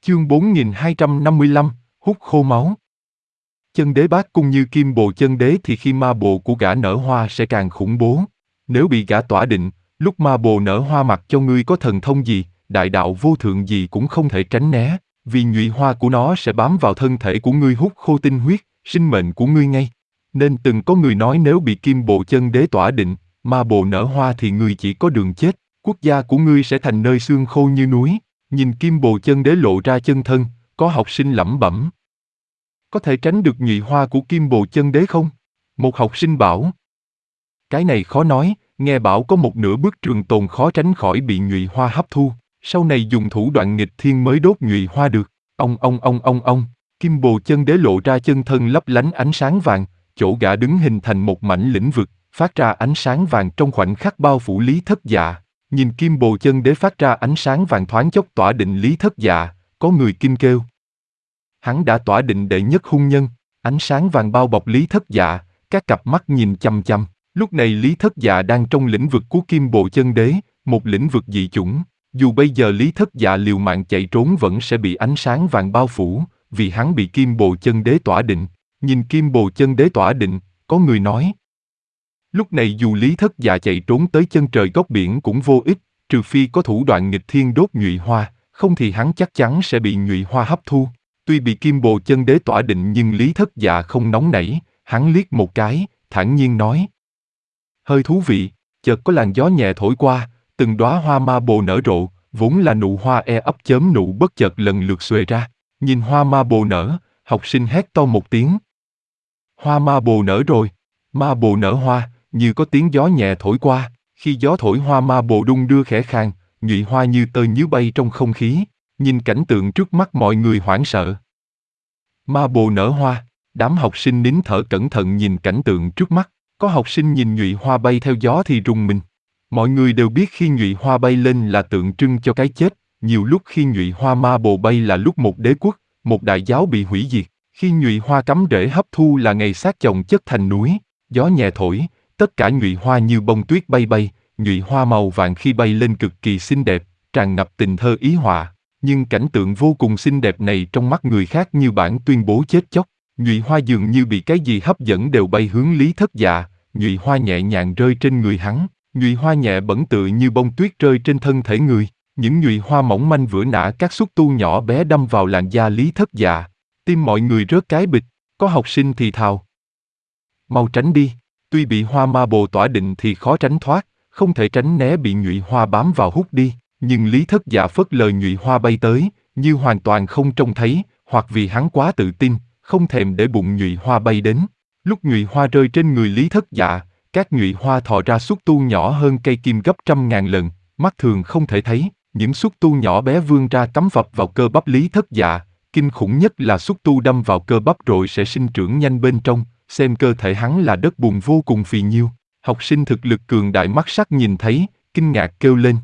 Chương 4255, hút khô máu. Chân đế bát cung như kim bồ chân đế thì khi ma bồ của gã nở hoa sẽ càng khủng bố. Nếu bị gã tỏa định, lúc ma bồ nở hoa mặc cho ngươi có thần thông gì, đại đạo vô thượng gì cũng không thể tránh né, vì nhụy hoa của nó sẽ bám vào thân thể của ngươi hút khô tinh huyết, sinh mệnh của ngươi ngay. Nên từng có người nói nếu bị kim bồ chân đế tỏa định, ma bồ nở hoa thì ngươi chỉ có đường chết, quốc gia của ngươi sẽ thành nơi xương khô như núi. Nhìn kim bồ chân đế lộ ra chân thân, có học sinh lẩm bẩm. Có thể tránh được nhụy hoa của kim bồ chân đế không? Một học sinh bảo. Cái này khó nói, nghe bảo có một nửa bức trường tồn khó tránh khỏi bị nhụy hoa hấp thu, sau này dùng thủ đoạn nghịch thiên mới đốt nhụy hoa được. Ông, kim bồ chân đế lộ ra chân thân lấp lánh ánh sáng vàng, chỗ gã đứng hình thành một mảnh lĩnh vực, phát ra ánh sáng vàng trong khoảnh khắc bao phủ Lý Thất Dạ. Nhìn kim bồ chân đế phát ra ánh sáng vàng thoáng chốc tỏa định Lý Thất Dạ, có người kinh kêu. Hắn đã tỏa định đệ nhất hung nhân, ánh sáng vàng bao bọc Lý Thất Dạ, các cặp mắt nhìn chăm chăm. Lúc này Lý Thất Dạ đang trong lĩnh vực của kim bồ chân đế, một lĩnh vực dị chủng. Dù bây giờ Lý Thất Dạ liều mạng chạy trốn vẫn sẽ bị ánh sáng vàng bao phủ, vì hắn bị kim bồ chân đế tỏa định. Nhìn kim bồ chân đế tỏa định, có người nói. Lúc này dù Lý Thất Dạ chạy trốn tới chân trời góc biển cũng vô ích, trừ phi có thủ đoạn nghịch thiên đốt nhụy hoa, không thì hắn chắc chắn sẽ bị nhụy hoa hấp thu. Tuy bị kim bồ chân đế tỏa định nhưng Lý Thất Dạ không nóng nảy, hắn liếc một cái, thản nhiên nói. Hơi thú vị, chợt có làn gió nhẹ thổi qua, từng đóa hoa ma bồ nở rộ, vốn là nụ hoa ấp chớm nụ bất chợt lần lượt xuề ra. Nhìn hoa ma bồ nở, học sinh hét to một tiếng. Hoa ma bồ nở rồi, ma bồ nở hoa, như có tiếng gió nhẹ thổi qua, khi gió thổi hoa ma bồ đung đưa khẽ khàng, nhụy hoa như tơ nhíu bay trong không khí, nhìn cảnh tượng trước mắt mọi người hoảng sợ. Ma bồ nở hoa, đám học sinh nín thở cẩn thận nhìn cảnh tượng trước mắt, có học sinh nhìn nhụy hoa bay theo gió thì rùng mình. Mọi người đều biết khi nhụy hoa bay lên là tượng trưng cho cái chết, nhiều lúc khi nhụy hoa ma bồ bay là lúc một đế quốc, một đại giáo bị hủy diệt, khi nhụy hoa cắm rễ hấp thu là ngày xác chồng chất thành núi, gió nhẹ thổi, tất cả nhụy hoa như bông tuyết bay bay, nhụy hoa màu vàng khi bay lên cực kỳ xinh đẹp, tràn ngập tình thơ ý họa, nhưng cảnh tượng vô cùng xinh đẹp này trong mắt người khác như bản tuyên bố chết chóc, nhụy hoa dường như bị cái gì hấp dẫn đều bay hướng Lý Thất Dạ, nhụy hoa nhẹ nhàng rơi trên người hắn, nhụy hoa nhẹ bẩn tựa như bông tuyết rơi trên thân thể người, những nhụy hoa mỏng manh vữa nã các xúc tu nhỏ bé đâm vào làn da Lý Thất Dạ, tim mọi người rớt cái bịch, có học sinh thì thào. Mau tránh đi. Tuy bị hoa ma bồ tỏa định thì khó tránh thoát, không thể tránh né bị nhụy hoa bám vào hút đi, nhưng Lý Thất Dạ phớt lờ nhụy hoa bay tới, như hoàn toàn không trông thấy, hoặc vì hắn quá tự tin, không thèm để bụng nhụy hoa bay đến. Lúc nhụy hoa rơi trên người Lý Thất Dạ, các nhụy hoa thò ra xúc tu nhỏ hơn cây kim gấp 100.000 lần, mắt thường không thể thấy, những xúc tu nhỏ bé vươn ra cắm phập vào cơ bắp Lý Thất Dạ, kinh khủng nhất là xúc tu đâm vào cơ bắp rồi sẽ sinh trưởng nhanh bên trong. Xem cơ thể hắn là đất bùn vô cùng phì nhiêu, học sinh thực lực cường đại mắt sắc nhìn thấy, kinh ngạc kêu lên.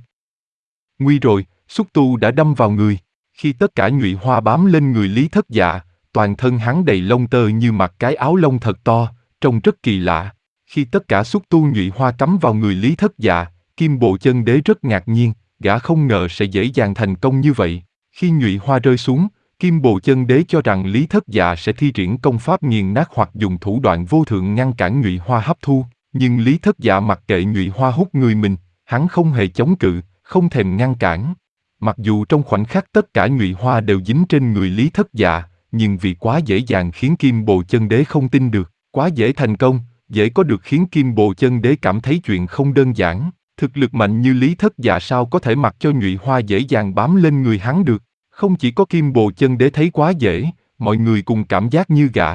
Nguy rồi, xúc tu đã đâm vào người, khi tất cả nhụy hoa bám lên người Lý Thất Dạ, toàn thân hắn đầy lông tơ như mặc cái áo lông thật to, trông rất kỳ lạ. Khi tất cả xúc tu nhụy hoa cắm vào người Lý Thất Dạ, kim bồ chân đế rất ngạc nhiên, gã không ngờ sẽ dễ dàng thành công như vậy. Khi nhụy hoa rơi xuống, kim bồ chân đế cho rằng Lý Thất Dạ sẽ thi triển công pháp nghiền nát hoặc dùng thủ đoạn vô thượng ngăn cản nhụy hoa hấp thu, nhưng Lý Thất Dạ mặc kệ nhụy hoa hút người mình, hắn không hề chống cự, không thèm ngăn cản. Mặc dù trong khoảnh khắc tất cả nhụy hoa đều dính trên người Lý Thất Dạ, nhưng vì quá dễ dàng khiến kim bồ chân đế không tin được, quá dễ thành công, dễ có được khiến kim bồ chân đế cảm thấy chuyện không đơn giản. Thực lực mạnh như Lý Thất Dạ sao có thể mặc cho nhụy hoa dễ dàng bám lên người hắn được. Không chỉ có kim bồ chân đế thấy quá dễ, mọi người cùng cảm giác như gã.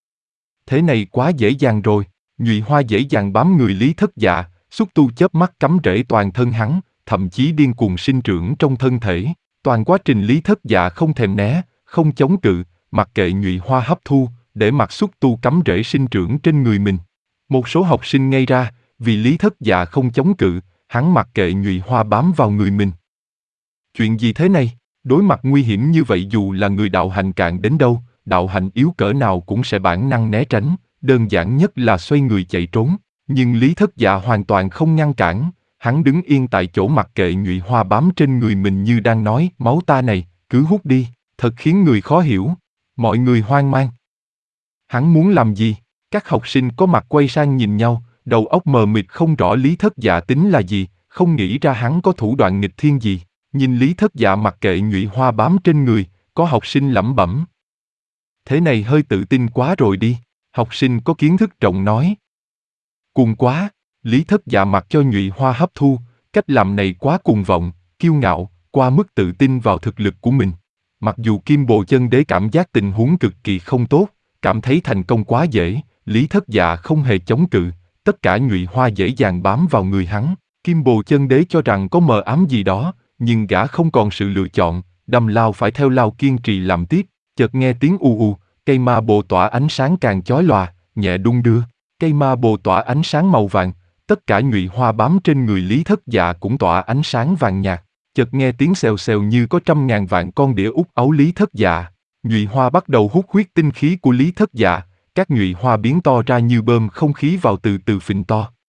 Thế này quá dễ dàng rồi, nhụy hoa dễ dàng bám người Lý Thất Dạ, xúc tu chớp mắt cắm rễ toàn thân hắn, thậm chí điên cuồng sinh trưởng trong thân thể. Toàn quá trình Lý Thất Dạ không thèm né, không chống cự, mặc kệ nhụy hoa hấp thu, để mặc xúc tu cắm rễ sinh trưởng trên người mình. Một số học sinh ngây ra, vì Lý Thất Dạ không chống cự, hắn mặc kệ nhụy hoa bám vào người mình. Chuyện gì thế này? Đối mặt nguy hiểm như vậy dù là người đạo hành cạn đến đâu, đạo hành yếu cỡ nào cũng sẽ bản năng né tránh, đơn giản nhất là xoay người chạy trốn. Nhưng Lý Thất Dạ hoàn toàn không ngăn cản, hắn đứng yên tại chỗ mặc kệ nhụy hoa bám trên người mình như đang nói, máu ta này, cứ hút đi. thật khiến người khó hiểu. Mọi người hoang mang. Hắn muốn làm gì? Các học sinh có mặt quay sang nhìn nhau, đầu óc mờ mịt không rõ Lý Thất Dạ tính là gì, không nghĩ ra hắn có thủ đoạn nghịch thiên gì. Nhìn Lý Thất Dạ mặc kệ nhụy hoa bám trên người, có học sinh lẩm bẩm. Thế này hơi tự tin quá rồi đi, học sinh có kiến thức rộng nói. Cuồng quá, Lý Thất Dạ mặc cho nhụy hoa hấp thu, cách làm này quá cuồng vọng, kiêu ngạo, qua mức tự tin vào thực lực của mình. Mặc dù Kim Bồ Chân Đế cảm giác tình huống cực kỳ không tốt, cảm thấy thành công quá dễ, Lý Thất Dạ không hề chống cự, tất cả nhụy hoa dễ dàng bám vào người hắn. Kim Bồ Chân Đế cho rằng có mờ ám gì đó, nhưng gã không còn sự lựa chọn, đâm lao phải theo lao kiên trì làm tiếp. Chợt nghe tiếng u u, cây ma bồ tỏa ánh sáng càng chói lòa, nhẹ đung đưa. Cây ma bồ tỏa ánh sáng màu vàng, tất cả nhụy hoa bám trên người Lý Thất Dạ cũng tỏa ánh sáng vàng nhạt. Chợt nghe tiếng xèo xèo như có trăm ngàn vạn con đĩa út ấu Lý Thất Dạ. Nhụy hoa bắt đầu hút huyết tinh khí của Lý Thất Dạ, các nhụy hoa biến to ra như bơm không khí vào từ từ phình to.